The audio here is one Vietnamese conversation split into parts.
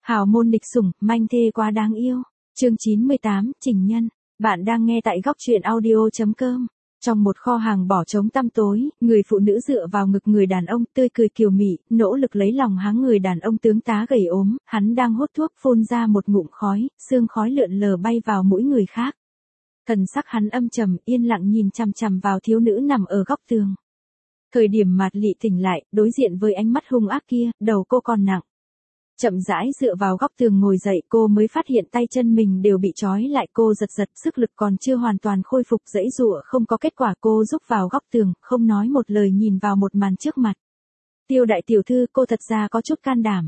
Hào môn địch sủng, manh thê quá đáng yêu. Chương 98, Trình Nhân. Bạn đang nghe tại góc truyện audio.com. Trong một kho hàng bỏ trống tăm tối, người phụ nữ dựa vào ngực người đàn ông, tươi cười kiều mị, nỗ lực lấy lòng háng người đàn ông tướng tá gầy ốm, hắn đang hút thuốc phun ra một ngụm khói, sương khói lượn lờ bay vào mũi người khác. Thần sắc hắn âm trầm, yên lặng nhìn chằm chằm vào thiếu nữ nằm ở góc tường. Thời điểm Mạt Lị tỉnh lại, đối diện với ánh mắt hung ác kia, đầu cô còn nặng. Chậm rãi dựa vào góc tường ngồi dậy, cô mới phát hiện tay chân mình đều bị trói lại, cô giật giật, sức lực còn chưa hoàn toàn khôi phục, giãy giụa không có kết quả, cô rúc vào góc tường, không nói một lời nhìn vào một màn trước mặt. Tiêu đại tiểu thư, cô thật ra có chút can đảm.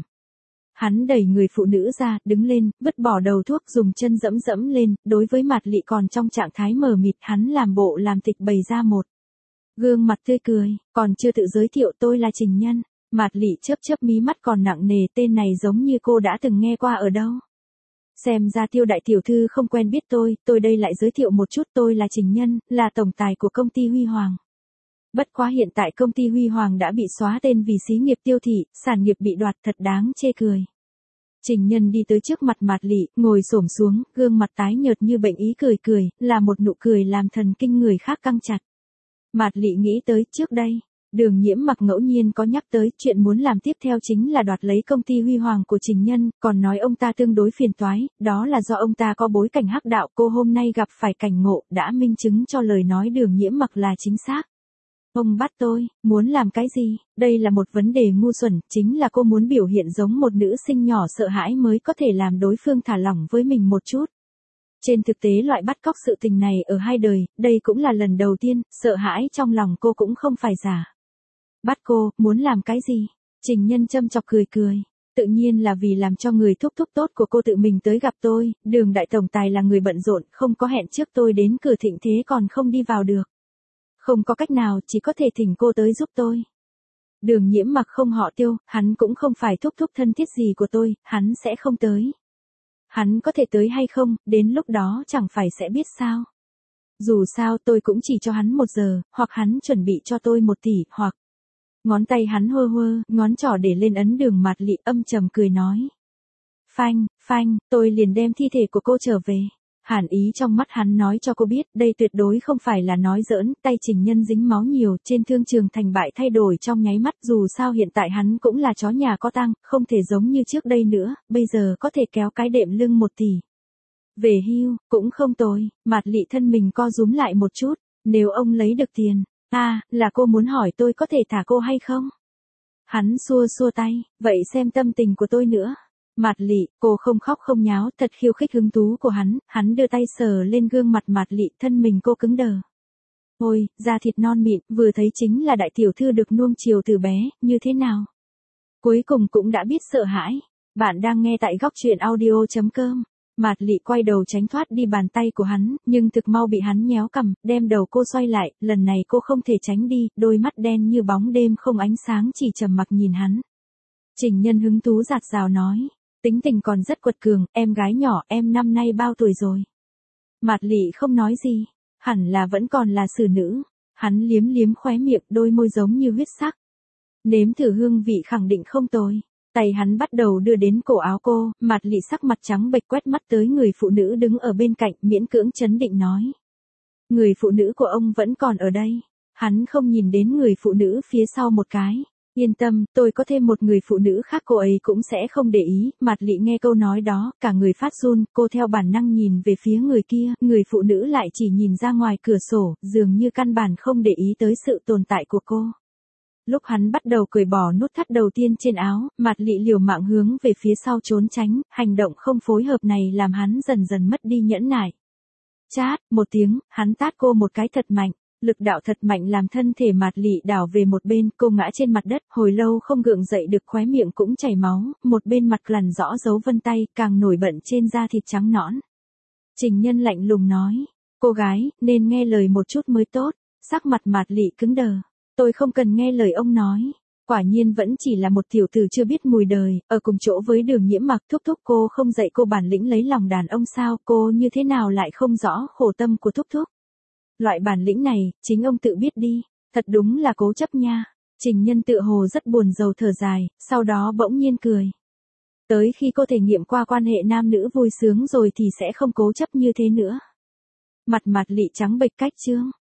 Hắn đẩy người phụ nữ ra, đứng lên, vứt bỏ đầu thuốc, dùng chân dẫm dẫm lên, đối với Mạt Lị còn trong trạng thái mờ mịt, hắn làm bộ làm tịch bày ra một gương mặt tươi cười, còn chưa tự giới thiệu, tôi là Trình Nhân. Mạt Lị chớp chớp mí mắt còn nặng nề, tên này giống như cô đã từng nghe qua ở đâu. Xem ra Tiêu đại tiểu thư không quen biết tôi đây lại giới thiệu một chút, tôi là Trình Nhân, là tổng tài của công ty Huy Hoàng. Bất quá hiện tại công ty Huy Hoàng đã bị xóa tên vì xí nghiệp tiêu thị, sản nghiệp bị đoạt, thật đáng chê cười. Trình Nhân đi tới trước mặt Mạt Lị, ngồi xổm xuống, gương mặt tái nhợt như bệnh ý, cười, là một nụ cười làm thần kinh người khác căng chặt. Mạt Lị nghĩ tới trước đây, Đường Nhiễm Mặc ngẫu nhiên có nhắc tới chuyện muốn làm tiếp theo chính là đoạt lấy công ty Huy Hoàng của Trình Nhân, còn nói ông ta tương đối phiền toái, đó là do ông ta có bối cảnh hắc đạo, cô hôm nay gặp phải cảnh ngộ, đã minh chứng cho lời nói Đường Nhiễm Mặc là chính xác. Ông bắt tôi, muốn làm cái gì? Đây là một vấn đề ngu xuẩn, chính là cô muốn biểu hiện giống một nữ sinh nhỏ sợ hãi mới có thể làm đối phương thả lỏng với mình một chút. Trên thực tế loại bắt cóc sự tình này ở hai đời, đây cũng là lần đầu tiên, sợ hãi trong lòng cô cũng không phải giả. Bắt cô, muốn làm cái gì? Trình Nhân châm chọc cười. Tự nhiên là vì làm cho người thúc thúc tốt của cô tự mình tới gặp tôi, Đường đại tổng tài là người bận rộn, không có hẹn trước tôi đến cửa thịnh thế còn không đi vào được. Không có cách nào, chỉ có thể thỉnh cô tới giúp tôi. Đường Nhiễm Mặc không họ Tiêu, hắn cũng không phải thúc thúc thân thiết gì của tôi, hắn sẽ không tới. Hắn có thể tới hay không, đến lúc đó chẳng phải sẽ biết sao. Dù sao tôi cũng chỉ cho hắn 1 giờ, hoặc hắn chuẩn bị cho tôi 1 tỷ, hoặc... Ngón tay hắn hơ, ngón trỏ để lên ấn đường. Mạt Lị âm trầm cười nói. Phanh, tôi liền đem thi thể của cô trở về. Hàn ý trong mắt hắn nói cho cô biết, đây tuyệt đối không phải là nói giỡn, tay Trình Nhân dính máu nhiều, trên thương trường thành bại thay đổi trong nháy mắt, dù sao hiện tại hắn cũng là chó nhà có tang, không thể giống như trước đây nữa, bây giờ có thể kéo cái đệm lưng 1 tỷ. Về hưu, cũng không tồi. Mạt Lị thân mình co rúm lại một chút, nếu ông lấy được tiền, là cô muốn hỏi tôi có thể thả cô hay không? Hắn xua tay, vậy xem tâm tình của tôi nữa. Mạt Lị, cô không khóc không nháo, thật khiêu khích hứng thú của hắn đưa tay sờ lên gương mặt Mạt Lị, thân mình cô cứng đờ. Ôi, da thịt non mịn, vừa thấy chính là đại tiểu thư được nuông chiều từ bé, như thế nào? Cuối cùng cũng đã biết sợ hãi. Bạn đang nghe tại góc truyện audio.com. Mạt Lị quay đầu tránh thoát đi bàn tay của hắn, nhưng thực mau bị hắn nhéo cằm, đem đầu cô xoay lại, lần này cô không thể tránh đi, đôi mắt đen như bóng đêm không ánh sáng chỉ trầm mặc nhìn hắn. Trình Nhân hứng thú dạt dào nói, tính tình còn rất quật cường, em gái nhỏ, em năm nay bao tuổi rồi? Mạt Lị không nói gì, hẳn là vẫn còn là xử nữ. Hắn liếm khóe miệng, đôi môi giống như huyết sắc. Nếm thử hương vị khẳng định không tồi. Tay hắn bắt đầu đưa đến cổ áo cô, Mạt Lị sắc mặt trắng bệch quét mắt tới người phụ nữ đứng ở bên cạnh, miễn cưỡng trấn định nói. Người phụ nữ của ông vẫn còn ở đây. Hắn không nhìn đến người phụ nữ phía sau một cái. Yên tâm, tôi có thêm một người phụ nữ khác, cô ấy cũng sẽ không để ý. Mạt Lị nghe câu nói đó, cả người phát run, cô theo bản năng nhìn về phía người kia, người phụ nữ lại chỉ nhìn ra ngoài cửa sổ, dường như căn bản không để ý tới sự tồn tại của cô. Lúc hắn bắt đầu cởi bỏ nút thắt đầu tiên trên áo, Mạt Lị liều mạng hướng về phía sau trốn tránh, hành động không phối hợp này làm hắn dần dần mất đi nhẫn nại. Chát, một tiếng, hắn tát cô một cái thật mạnh, lực đạo thật mạnh làm thân thể Mạt Lị đảo về một bên, cô ngã trên mặt đất, hồi lâu không gượng dậy được, khóe miệng cũng chảy máu, một bên mặt lằn rõ dấu vân tay, càng nổi bật trên da thịt trắng nõn. Trình Nhân lạnh lùng nói, cô gái, nên nghe lời một chút mới tốt. Sắc mặt Mạt Lị cứng đờ. Tôi không cần nghe lời ông nói. Quả nhiên vẫn chỉ là một tiểu tử chưa biết mùi đời, ở cùng chỗ với Đường Nhiễm Mặc. Thúc thúc, cô không dạy cô bản lĩnh lấy lòng đàn ông sao? Cô như thế nào lại không rõ khổ tâm của thúc thúc? Loại bản lĩnh này, chính ông tự biết đi. Thật đúng là cố chấp nha. Trình Nhân tự hồ rất buồn rầu thở dài, sau đó bỗng nhiên cười. Tới khi cô thể nghiệm qua quan hệ nam nữ vui sướng rồi thì sẽ không cố chấp như thế nữa. Mặt Mạt Lị trắng bệch cách Trương.